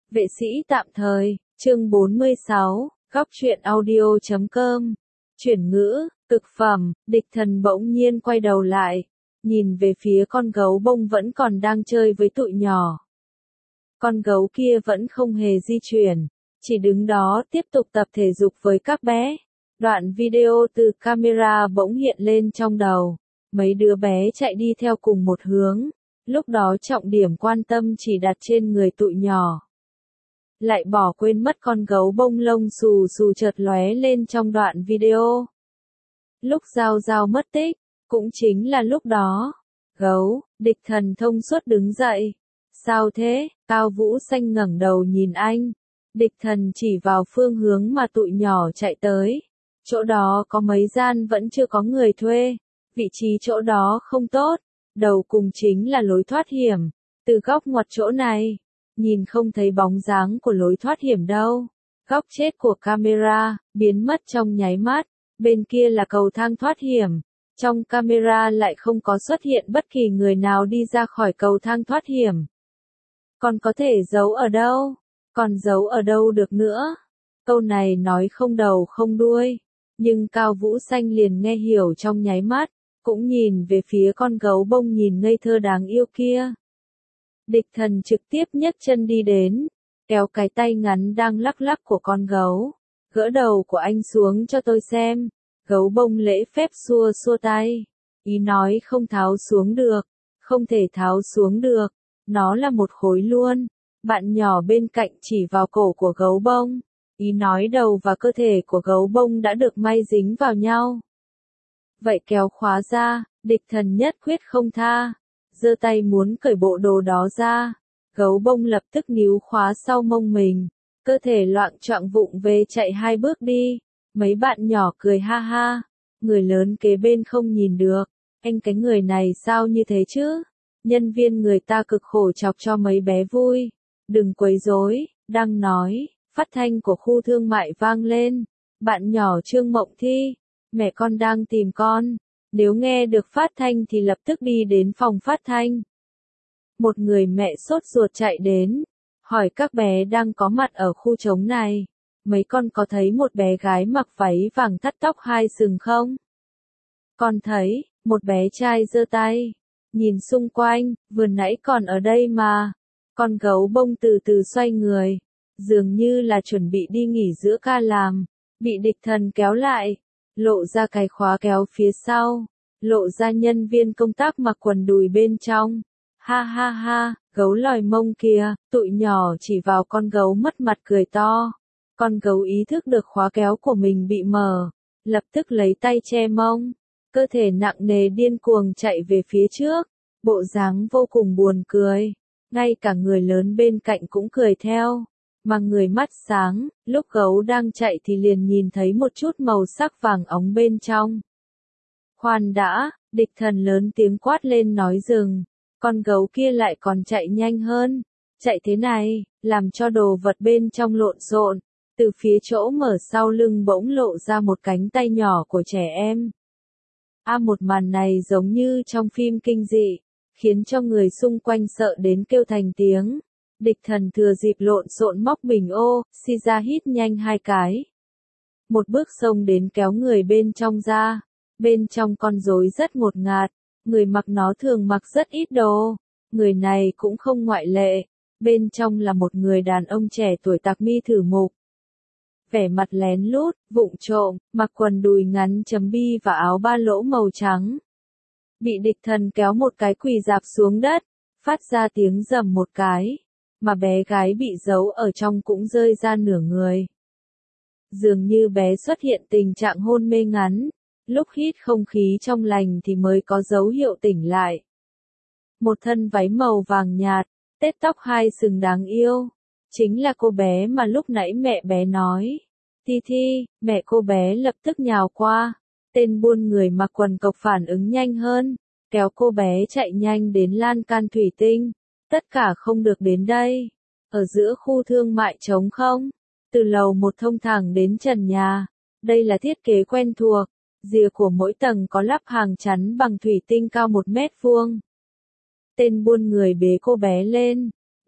Vệ sĩ tạm thời, chương 46, góc truyện audio.com. Chuyển ngữ, cực phẩm, địch thần bỗng nhiên quay đầu lại, nhìn về phía con gấu bông vẫn còn đang chơi với tụi nhỏ. Con gấu kia vẫn không hề di chuyển, chỉ đứng đó tiếp tục tập thể dục với các bé. Đoạn video từ camera bỗng hiện lên trong đầu, mấy đứa bé chạy đi theo cùng một hướng, lúc đó trọng điểm quan tâm chỉ đặt trên người tụi nhỏ. Lại bỏ quên mất con gấu bông lông xù xù chợt lóe lên trong đoạn video. Lúc Giao Giao mất tích, cũng chính là lúc đó. Gấu, địch thần thông suốt đứng dậy. Sao thế? Cao Vũ Xanh ngẩng đầu nhìn anh. Địch thần chỉ vào phương hướng mà tụi nhỏ chạy tới. Chỗ đó có mấy gian vẫn chưa có người thuê. Vị trí chỗ đó không tốt. Đầu cùng chính là lối thoát hiểm. Từ góc ngoặt chỗ này, nhìn không thấy bóng dáng của lối thoát hiểm đâu. Góc chết của camera, biến mất trong nháy mắt. Bên kia là cầu thang thoát hiểm. Trong camera lại không có xuất hiện bất kỳ người nào đi ra khỏi cầu thang thoát hiểm. Còn có thể giấu ở đâu? Còn giấu ở đâu được nữa? Câu này nói không đầu không đuôi. Nhưng Cao Vũ Xanh liền nghe hiểu trong nháy mắt. Cũng nhìn về phía con gấu bông nhìn ngây thơ đáng yêu kia. Địch thần trực tiếp nhấc chân đi đến, kéo cái tay ngắn đang lắc lắc của con gấu. Gỡ đầu của anh xuống cho tôi xem. Gấu bông lễ phép xua xua tay. Ý nói không tháo xuống được. Không thể tháo xuống được. Nó là một khối luôn. Bạn nhỏ bên cạnh chỉ vào cổ của gấu bông. Ý nói đầu và cơ thể của gấu bông đã được may dính vào nhau. Vậy kéo khóa ra, địch thần nhất quyết không tha. Giơ tay muốn cởi bộ đồ đó ra. Gấu bông lập tức níu khóa sau mông mình. Cơ thể loạng choạng vụng về chạy 2 bước đi. Mấy bạn nhỏ cười ha ha. Người lớn kế bên không nhìn được. Anh cái người này sao như thế chứ? Nhân viên người ta cực khổ chọc cho mấy bé vui. Đừng quấy rối, đang nói. Phát thanh của khu thương mại vang lên. Bạn nhỏ Trương Mộng Thi. Mẹ con đang tìm con. Nếu nghe được phát thanh thì lập tức đi đến phòng phát thanh. Một người mẹ sốt ruột chạy đến. Hỏi các bé đang có mặt ở khu trống này. Mấy con có thấy một bé gái mặc váy vàng thắt tóc 2 sừng không? Con thấy, một bé trai giơ tay. Nhìn xung quanh, vừa nãy còn ở đây mà. Con gấu bông từ từ xoay người. Dường như là chuẩn bị đi nghỉ giữa ca làm. Bị địch thần kéo lại. Lộ ra cái khóa kéo phía sau. Lộ ra nhân viên công tác mặc quần đùi bên trong. Ha ha ha, gấu lòi mông kìa. Tụi nhỏ chỉ vào con gấu mất mặt cười to. Con gấu ý thức được khóa kéo của mình bị mở. Lập tức lấy tay che mông. Cơ thể nặng nề điên cuồng chạy về phía trước. Bộ dáng vô cùng buồn cười. Ngay cả người lớn bên cạnh cũng cười theo. Mà người mắt sáng, lúc gấu đang chạy thì liền nhìn thấy một chút màu sắc vàng óng bên trong. Khoan đã, địch thần lớn tiếng quát lên nói dừng. Con gấu kia lại còn chạy nhanh hơn. Chạy thế này, làm cho đồ vật bên trong lộn xộn. Từ phía chỗ mở sau lưng bỗng lộ ra một cánh tay nhỏ của trẻ em. Một màn này giống như trong phim kinh dị, khiến cho người xung quanh sợ đến kêu thành tiếng. Địch thần thừa dịp lộn xộn móc bình ô, xì ra hít nhanh 2 cái. Một bước xông đến kéo người bên trong ra. Bên trong con rối rất ngột ngạt, người mặc nó thường mặc rất ít đồ. Người này cũng không ngoại lệ. Bên trong là một người đàn ông trẻ tuổi tạc mi thử mục. Vẻ mặt lén lút, vụng trộm, mặc quần đùi ngắn chấm bi và áo ba lỗ màu trắng. Bị địch thần kéo một cái quỳ rạp xuống đất, phát ra tiếng rầm một cái, mà bé gái bị giấu ở trong cũng rơi ra nửa người. Dường như bé xuất hiện tình trạng hôn mê ngắn, lúc hít không khí trong lành thì mới có dấu hiệu tỉnh lại. Một thân váy màu vàng nhạt, tết tóc 2 sừng đáng yêu. Chính là cô bé mà lúc nãy mẹ bé nói. Thi Thi, mẹ cô bé lập tức nhào qua. Tên buôn người mặc quần cộc phản ứng nhanh hơn. Kéo cô bé chạy nhanh đến lan can thủy tinh. Tất cả không được đến đây. Ở giữa khu thương mại trống không. Từ lầu 1 thông thẳng đến trần nhà. Đây là thiết kế quen thuộc. Rìa của mỗi tầng có lắp hàng chắn bằng thủy tinh cao 1 mét vuông. Tên buôn người bế cô bé lên.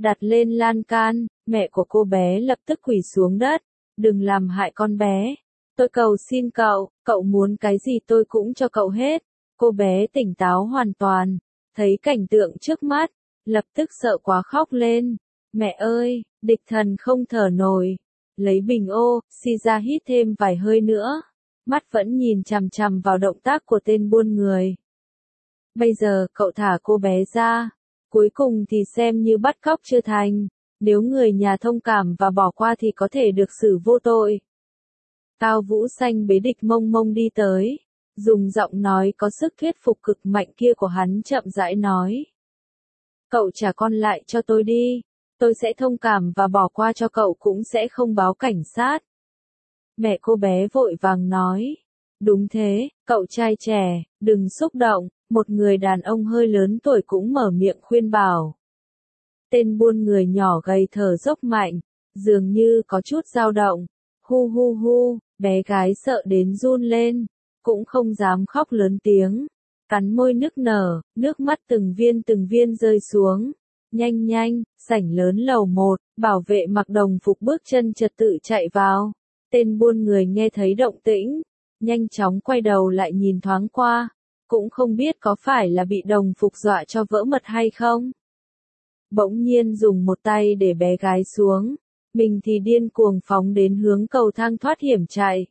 đặt lên lan can, mẹ của cô bé lập tức quỳ xuống đất, đừng làm hại con bé. Tôi cầu xin cậu, cậu muốn cái gì tôi cũng cho cậu hết. Cô bé tỉnh táo hoàn toàn, thấy cảnh tượng trước mắt, lập tức sợ quá khóc lên. Mẹ ơi, địch thần không thở nổi. Lấy bình oxy ra hít thêm vài hơi nữa. Mắt vẫn nhìn chằm chằm vào động tác của tên buôn người. Bây giờ cậu thả cô bé ra. Cuối cùng thì xem như bắt cóc chưa thành. Nếu người nhà thông cảm và bỏ qua thì có thể được xử vô tội. Cao Vũ Xanh bế địch mông mông đi tới. Dùng giọng nói có sức thuyết phục cực mạnh kia của hắn chậm rãi nói. Cậu trả con lại cho tôi đi. Tôi sẽ thông cảm và bỏ qua cho cậu cũng sẽ không báo cảnh sát. Mẹ cô bé vội vàng nói. Đúng thế, cậu trai trẻ, đừng xúc động. Một người đàn ông hơi lớn tuổi cũng mở miệng khuyên bảo. Tên buôn người nhỏ gầy thở dốc mạnh, dường như có chút dao động. Hu hu hu, bé gái sợ đến run lên, cũng không dám khóc lớn tiếng. Cắn môi nức nở, nước mắt từng viên rơi xuống. Nhanh nhanh, sảnh lớn lầu 1, bảo vệ mặc đồng phục bước chân trật tự chạy vào. Tên buôn người nghe thấy động tĩnh, nhanh chóng quay đầu lại nhìn thoáng qua, cũng không biết có phải là bị đồng phục dọa cho vỡ mật hay không. Bỗng nhiên dùng một tay để bé gái xuống, mình thì điên cuồng phóng đến hướng cầu thang thoát hiểm chạy.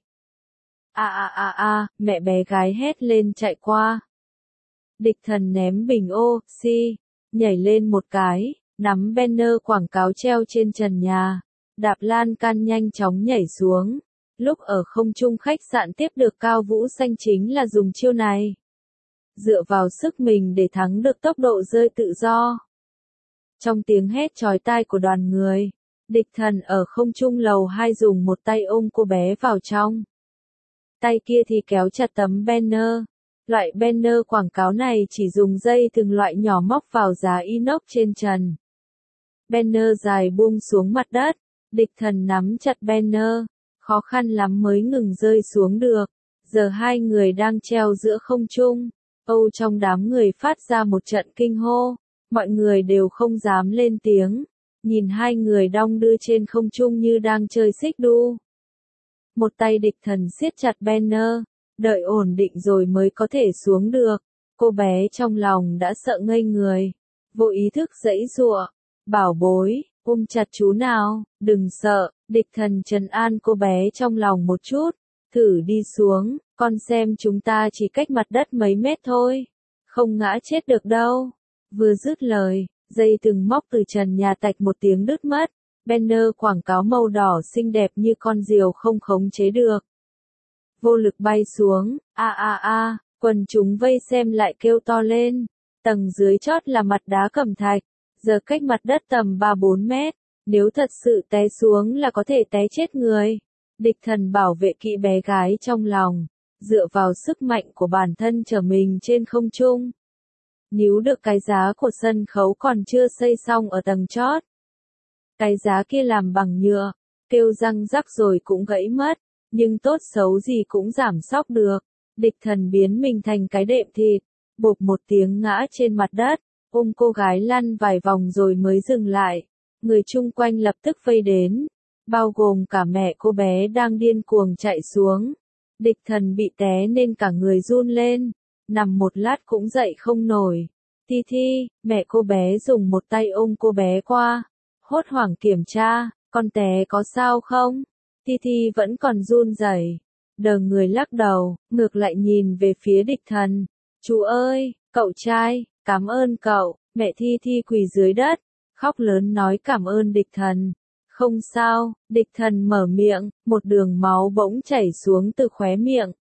Mẹ bé gái hét lên chạy qua. Địch thần ném bình oxy, nhảy lên một cái, nắm banner quảng cáo treo trên trần nhà, đạp lan can nhanh chóng nhảy xuống. Lúc ở không trung khách sạn tiếp được Cao Vũ Xanh chính là dùng chiêu này. Dựa vào sức mình để thắng được tốc độ rơi tự do. Trong tiếng hét chói tai của đoàn người, địch thần ở không trung lầu 2 dùng một tay ôm cô bé vào trong. Tay kia thì kéo chặt tấm banner. Loại banner quảng cáo này chỉ dùng dây từng loại nhỏ móc vào giá inox trên trần. Banner dài buông xuống mặt đất, địch thần nắm chặt banner, khó khăn lắm mới ngừng rơi xuống được. Giờ hai người đang treo giữa không trung. Trong đám người phát ra một trận kinh hô, mọi người đều không dám lên tiếng, nhìn hai người đong đưa trên không trung như đang chơi xích đu. Một tay địch thần siết chặt banner, đợi ổn định rồi mới có thể xuống được. Cô bé trong lòng đã sợ ngây người, vô ý thức giãy giụa. Bảo bối, ôm chặt chú nào, đừng sợ. Địch thần trấn an cô bé trong lòng một chút. Thử đi xuống, con xem chúng ta chỉ cách mặt đất mấy mét thôi, không ngã chết được đâu. Vừa dứt lời, dây từng móc từ trần nhà tạch một tiếng đứt mất. Banner quảng cáo màu đỏ xinh đẹp như con diều không khống chế được, vô lực bay xuống. Quần chúng vây xem lại kêu to lên. Tầng dưới chót là mặt đá cẩm thạch, giờ cách mặt đất tầm 3-4 mét, nếu thật sự té xuống là có thể té chết người. Địch thần bảo vệ kỹ bé gái trong lòng, dựa vào sức mạnh của bản thân chở mình trên không trung. Níu được cái giá của sân khấu còn chưa xây xong ở tầng chót. Cái giá kia làm bằng nhựa, kêu răng rắc rồi cũng gãy mất, nhưng tốt xấu gì cũng giảm xóc được. Địch thần biến mình thành cái đệm thịt, bộp một tiếng ngã trên mặt đất, ôm cô gái lăn vài vòng rồi mới dừng lại. Người chung quanh lập tức vây đến, bao gồm cả mẹ cô bé đang điên cuồng chạy xuống. Địch thần bị té nên cả người run lên, nằm một lát cũng dậy không nổi. Thi Thi, mẹ cô bé dùng một tay ôm cô bé qua, hốt hoảng kiểm tra, con té có sao không? Thi Thi vẫn còn run rẩy, đờ người lắc đầu, ngược lại nhìn về phía địch thần. Chú ơi, cậu trai, cảm ơn cậu. Mẹ Thi Thi quỳ dưới đất, khóc lớn nói cảm ơn địch thần. Không sao, địch thần mở miệng, một đường máu bỗng chảy xuống từ khóe miệng.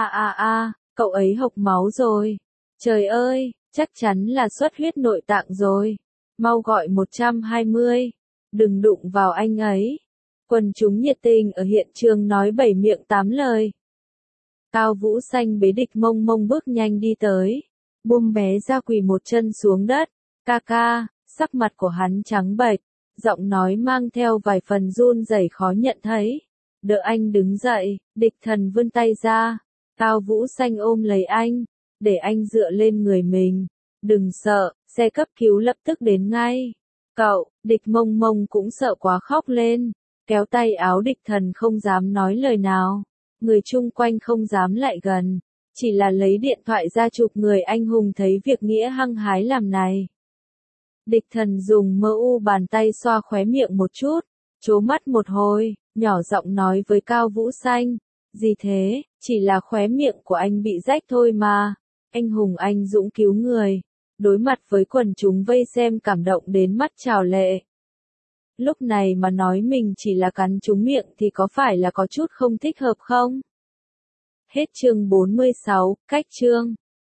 Cậu ấy hộc máu rồi. Trời ơi, chắc chắn là xuất huyết nội tạng rồi. Mau gọi 120. Đừng đụng vào anh ấy. Quần chúng nhiệt tình ở hiện trường nói 7 miệng 8 lời. Cao Vũ Xanh bế địch mông mông bước nhanh đi tới, buông bé ra quỳ một chân xuống đất. Ca, sắc mặt của hắn trắng bệch, giọng nói mang theo vài phần run rẩy khó nhận thấy. Đỡ anh đứng dậy, địch thần vươn tay ra. Cao Vũ Xanh ôm lấy anh, để anh dựa lên người mình. Đừng sợ, xe cấp cứu lập tức đến ngay. Cậu, địch mông mông cũng sợ quá khóc lên, kéo tay áo địch thần không dám nói lời nào, người chung quanh không dám lại gần, chỉ là lấy điện thoại ra chụp người anh hùng thấy việc nghĩa hăng hái làm này. Địch thần dùng mơ u bàn tay xoa khóe miệng một chút, trố mắt một hồi, nhỏ giọng nói với Cao Vũ Xanh, gì thế, chỉ là khóe miệng của anh bị rách thôi mà, anh hùng anh dũng cứu người, đối mặt với quần chúng vây xem cảm động đến mắt trào lệ. Lúc này mà nói mình chỉ là cắn trúng miệng thì có phải là có chút không thích hợp không? Hết chương 46, cách chương.